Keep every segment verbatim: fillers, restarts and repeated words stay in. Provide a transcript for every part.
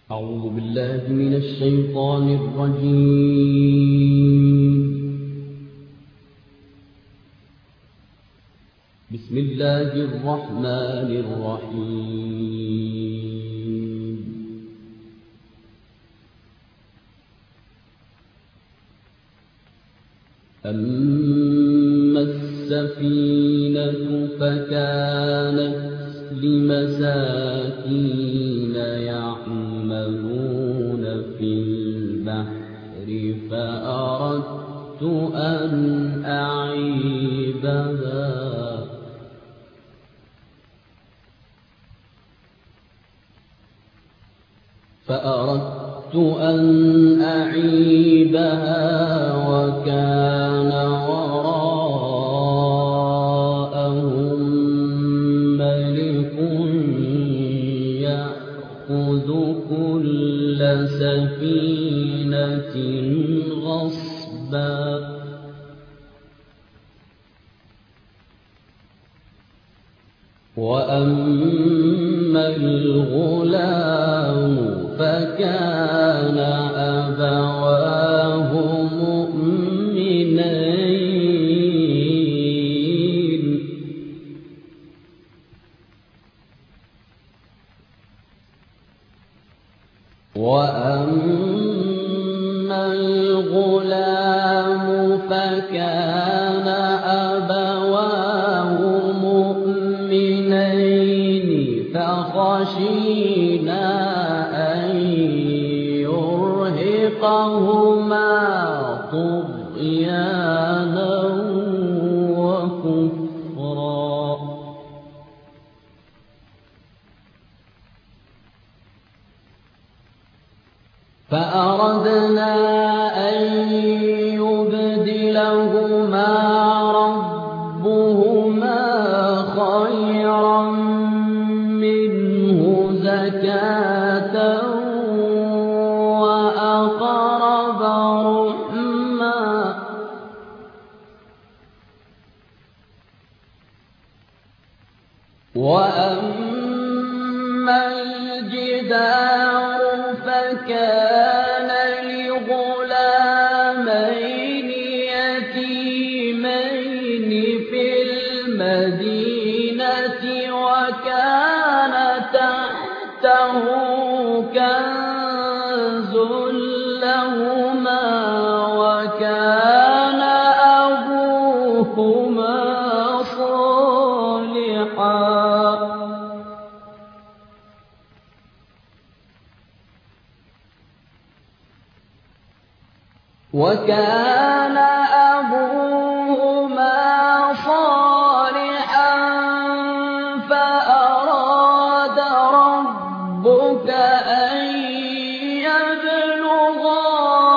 أعوذ بالله من الشيطان الرجيم. بسم الله الرحمن الرحيم. أما السفينة فكانت لمساكين يعملون في البحر فأردت أن أعيبها فأردت أن أعيبها وكان وراءهم ملك يأخذ كل سفينة غصبا وأما الغلام فكان أبواه مؤمنين وأما الغلام فكان أبواه مؤمنين فخشينا أن يرهقهما طغيانا وكفرا فأردنا أن يبدلهما ربهما خيرا منه زكاة وأقرب رحما وأما الجدار فكان لغلامين يتيمين في المدينة وكان تحته كنز لهما وكان أبوهما صالحا وكان أبوهما صالحا فأراد ربك أن يبلغا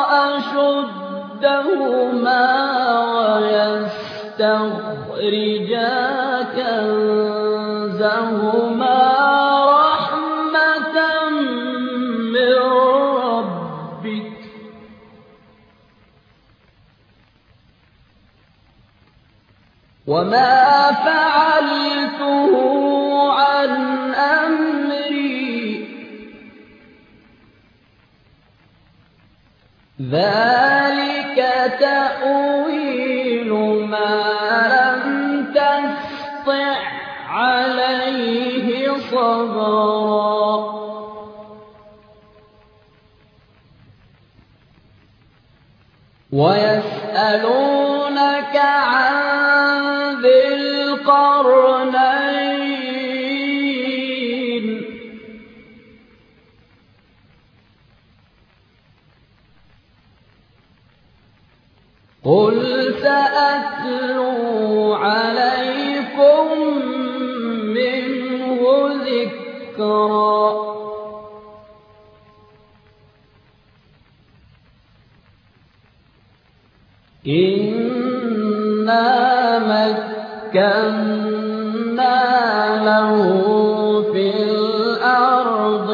أشدهما ويستخرجا كنزهما رحمة من ربك وما فعلته عن أمري ذلك تأويل ما لم تسطع عليه صبرا ويسألونك عن ذي القرنين قل سأتلو عليكم منه ذكرا إنا مكنا له في الأرض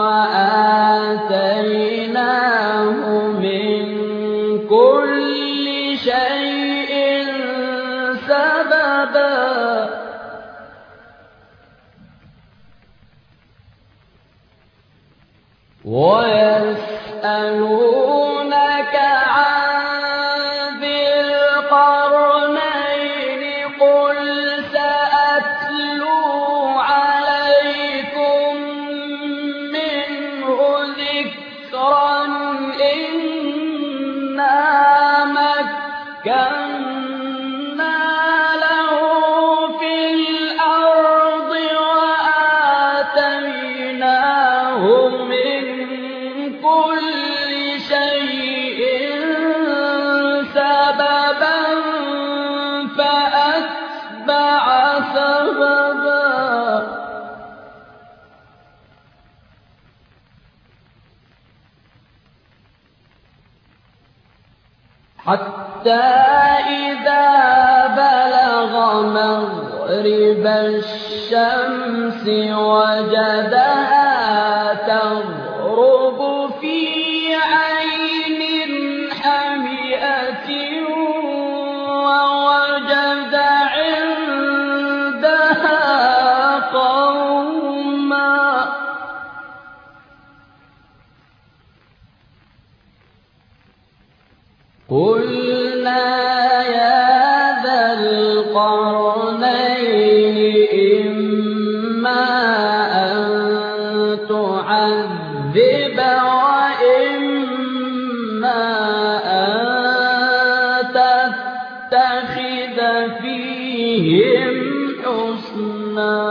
وآتيناه من كل شيء سببا ويسألونك عن ذي القرنين قل سأتلو عليكم منه ذكرا إنا مكنا له في الأرض وآتيناه من كل شيء سببا فأتبع سببا حتى إذا بلغ مغرب الشمس وجدها تغرب في عين حمئة ووجد عندها قوما قلنا يا ذا القرنين إما أن تعذب وإما أن تتخذ فيهم حسنا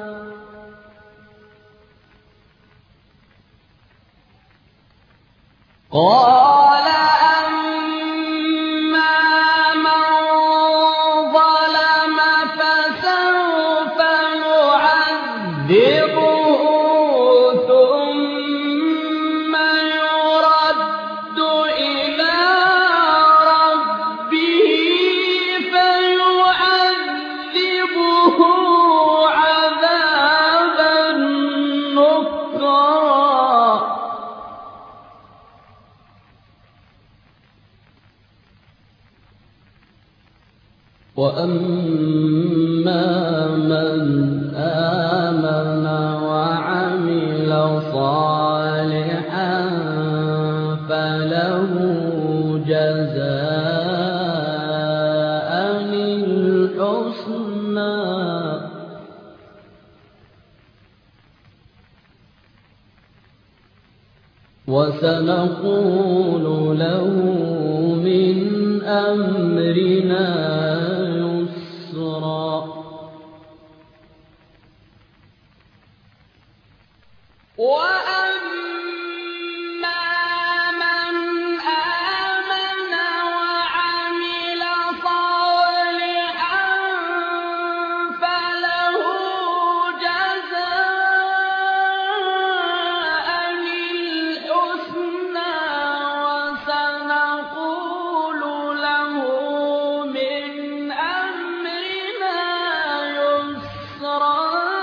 قال أما من ظلم فسوف نعذبه ثم يرد إلى ربه فيعذبه عذابا نكرا وأما من آمن وعمل صالحا فله جزاء الحسنى وسنقول له من أمرنا يسرا وأما من آمن وعمل صالحا فله جزاء الحسنى وسنقول له من أمرنا يسرا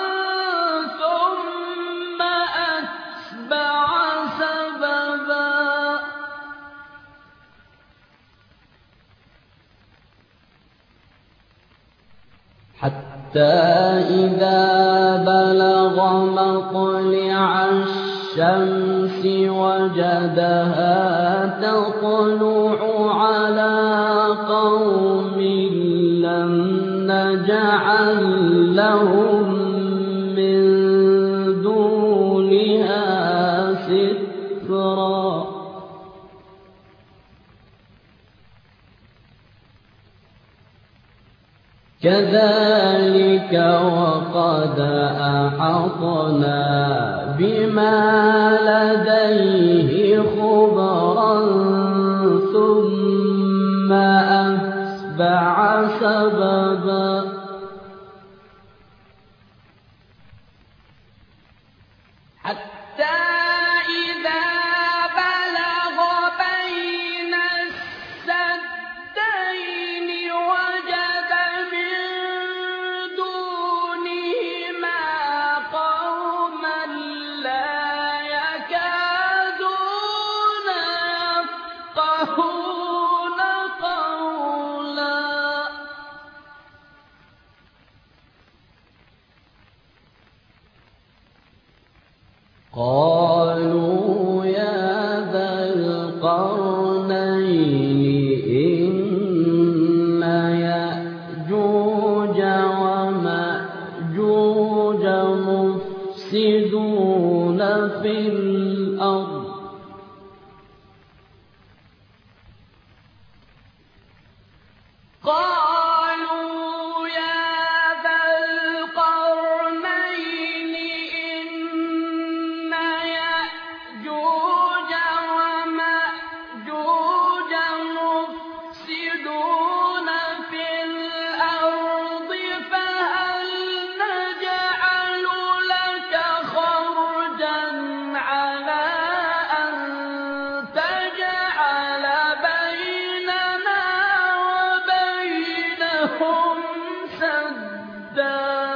ثم أتبع سببا حتى إذا بلغ مطلع الشمس وجدها تطلع على قوم لم نجعل لهم من دونها سترا كذلك وقد أحطنا بما لديه خبرا ثم أتبع سببا حتى إذا بلغ بين السدين وجد من دونهما قوما لا يكادون يفقهون قولا قالوا يأجوج مفسدون في الأرض قالوا يا ذا القرنين إن يأجوج ومأجوج مفسدون في الأرض فهل نجعل لك خرجا على أن تجعل بيننا وبينهم سدا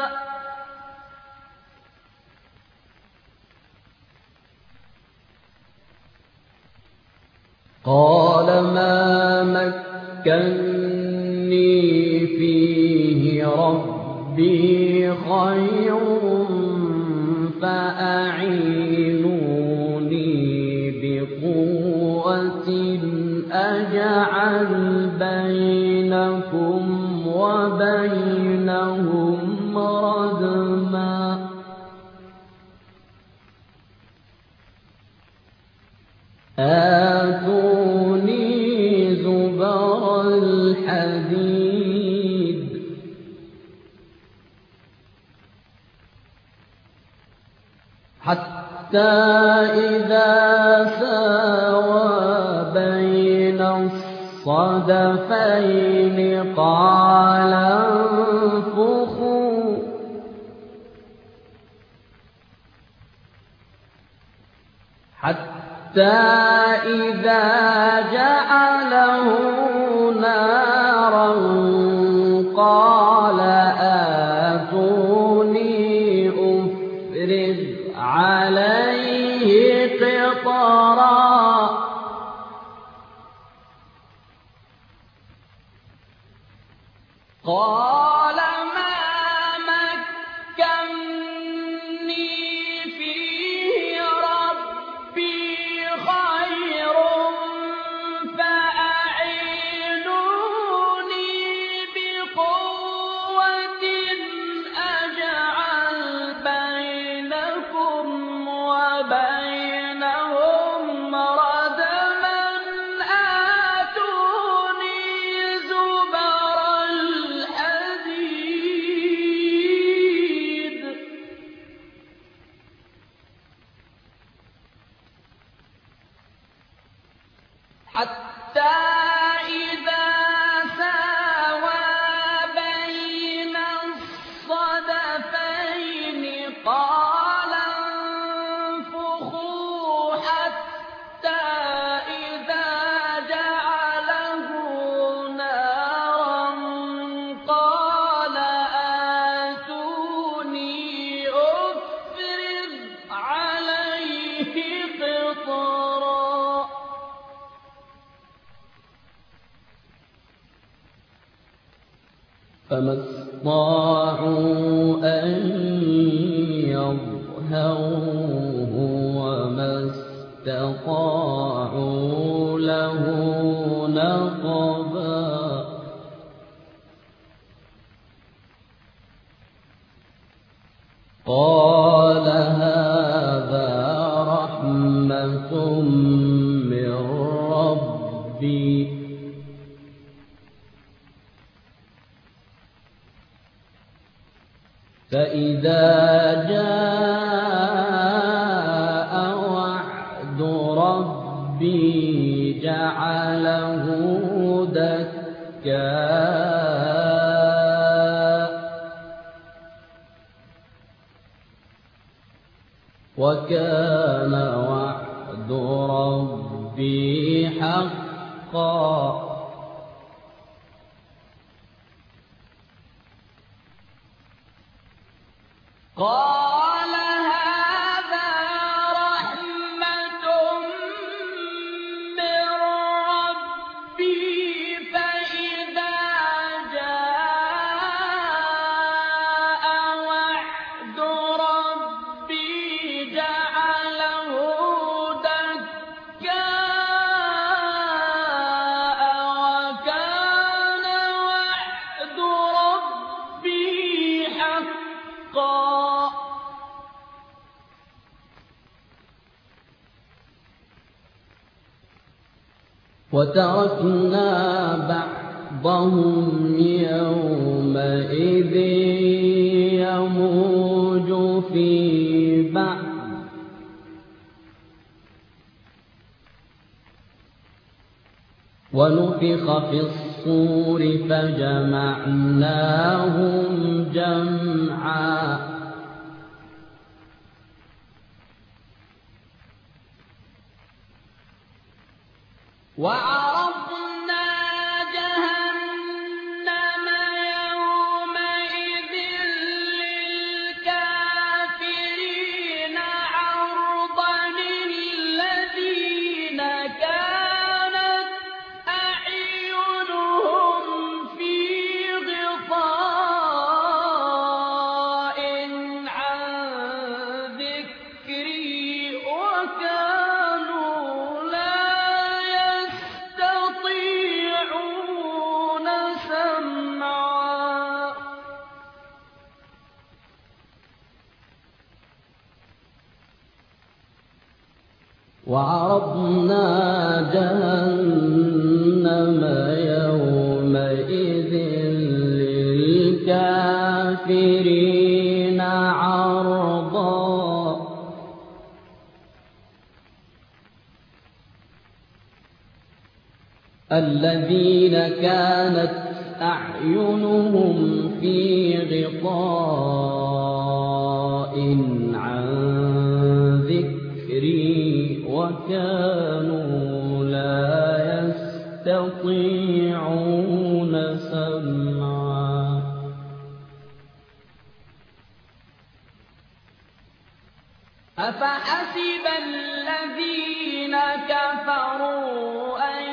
قال ما مكني فيه ربي خير فأعينوني بقوة أجعل بينكم وبينهم ردما آتوني زبر الحديد حتى إذا ساوى بين الصدفين قال انفخوا حتى إذا جعله نارا قال آتوني أفرغ عليه قطرا قال ما مكني فيه ربي خير فأعينوني بقوة أجعل بينكم وبينهم ردما آتوني زبر الحديد حتى إذا ساوى بين الصدفين قال انفخوا حتى إذا جعله نارا قال آتوني أفرغ عليه قطرا فما استطاعوا أن يظهروه وما استطاعوا له نقبا قال هذا رحمة من ربي فإذا جاء وعد ربي جعله دكا وكان وعد ربي حقا قال هذا رحمة من ربي فإذا جاء وعد ربي جعله دكا وكان وعد ربي حقا وتركنا بعضهم يومئذ يموج في بعض ونفخ في الصور فجمعناهم جمعا وعرضنا جهنم يومئذ للكافرين عرضا الذين كانت أعينهم في غطاء عن ذكري وكانوا لا يستطيعون سمعا وعرضنا جهنم يومئذ للكافرين عرضا الذين كانت أعينهم في غطاء عن ذكري وكانوا لا يستطيعون سمعا أفحسب الذين كفروا أن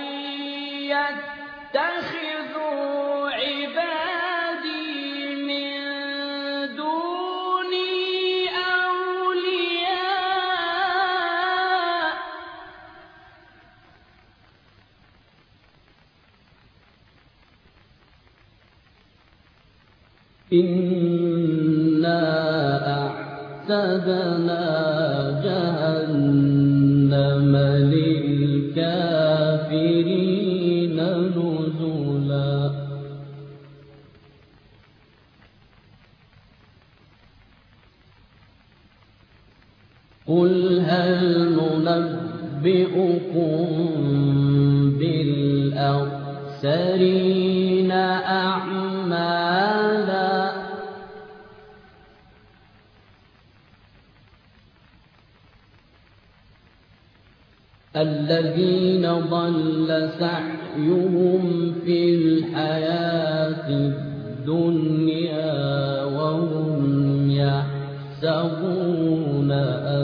يتخذوا عبادي من دوني أولياء إنا أعتدنا جهنم للكافرين نزلا قل هل ننبئكم بالأخسرين أعمالا الذين ضل سعيهم في الحياة الدنيا وهم يحسبون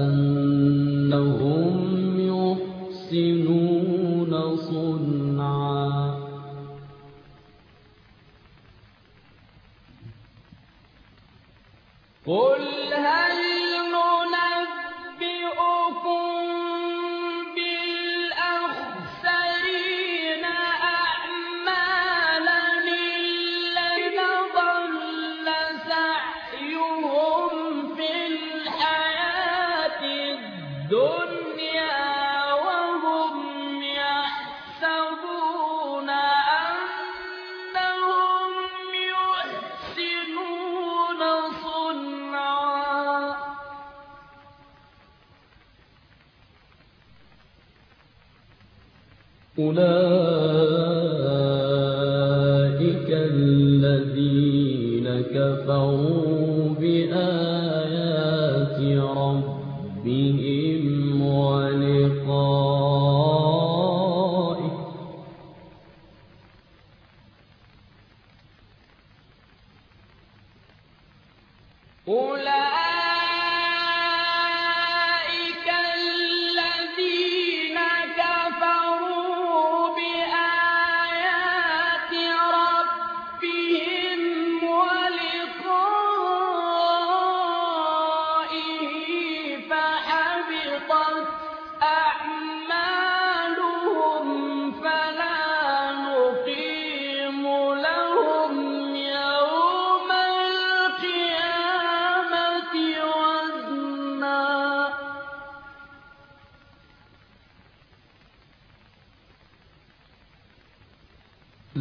أنهم يحسنون صنعا قل هل ننبئكم بالأخسرين أعمالا الذين ضل سعيهم في الحياة الدنيا وهم يحسبون أنهم يحسنون صنعا أولئك الذين كفروا بآيات ربهم ولقائه أولئك الذين كفروا بآيات ربهم ولقائه فحبط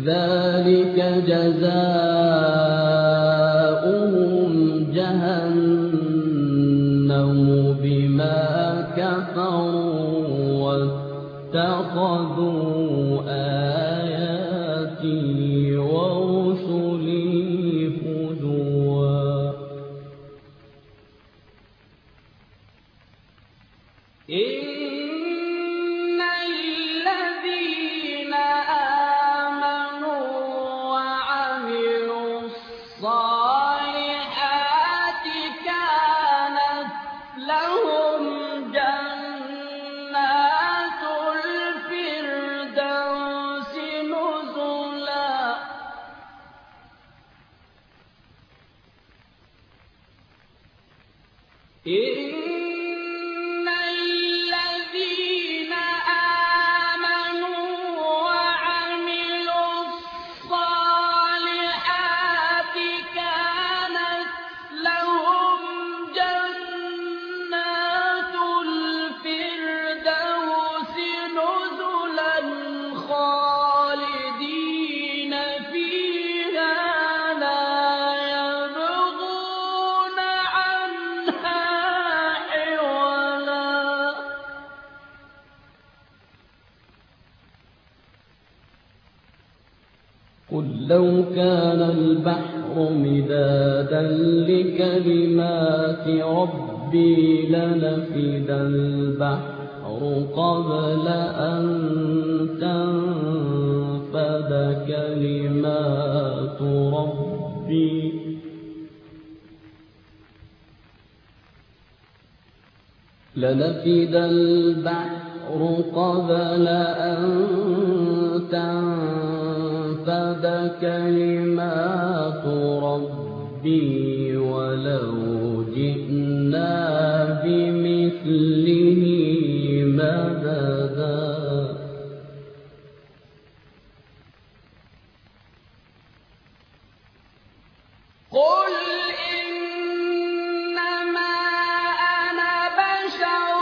ذلك جزاؤهم جهنم بما كفروا واتخذوا آياتي ورسلي هزوا. إن الذين آمنوا وعملوا الصالحات كانت لهم جنات الفردوس نزلا. إن الذين آمنوا وعملوا الصالحات كانت لهم جنات الفردوس نزلا خالدين فيها لا يبغون عنها حولا. قل لو كان البحر مدادا لكلمات ربي لنفد البحر قبل أن تنفد كلمات ربي لنفد البحر قبل أن تنفد كلمات ربي ولو جئنا بمثله مددا. قل إنما أنا بشر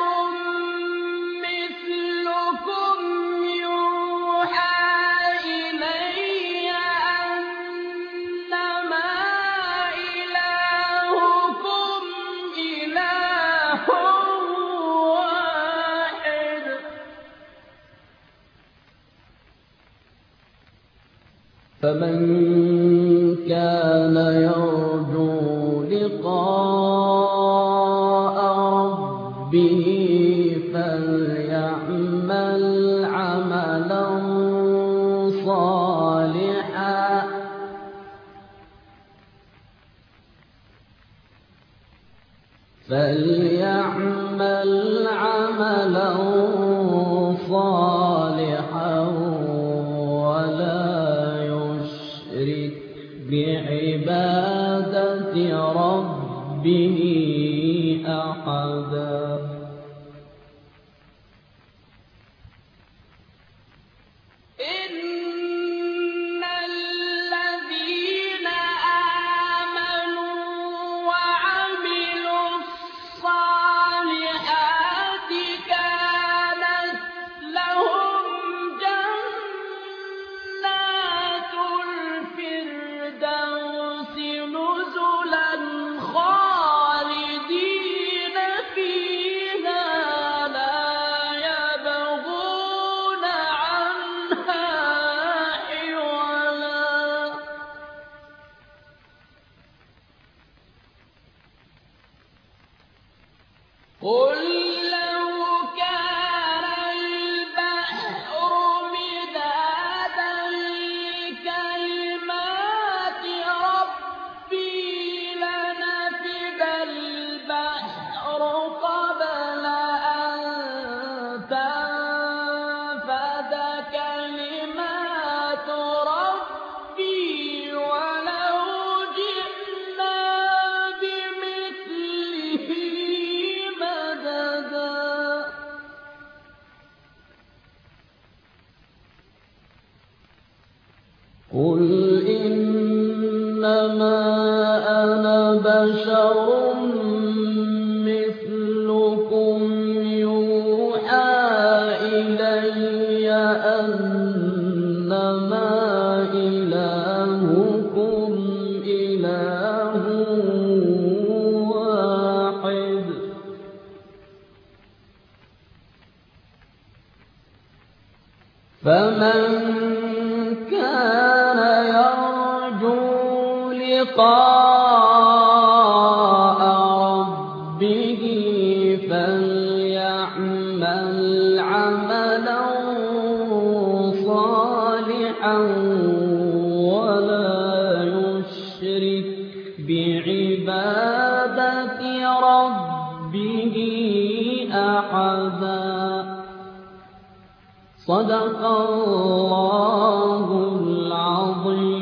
مثلكم يوحى إلي أنما إلهكم إله واحد. فمن كان يرجو لقاء ربه فليعمل عملا صالحا فليعمل عملا صالحا ولا يشرك بعبادة ربه أحدا. إن الذين آمنوا وعملوا الصالحات كانت لهم جنات الفردوس نزلا خالدين فيها لا يبغون عنها حولا. قل لو كان البحر مدادا لكلمات ربي لنفد البحر قبل أن تنفد كلمات ربي ولو جئنا بمثله مددا. قل إنما أنا بشر مثلكم يوحى إلي أنما فمن كان يرجو لقاء ربه فليعمل عملا صالحا ولا يشرك بعبادة ربه أحدا. صدق الله العظيم.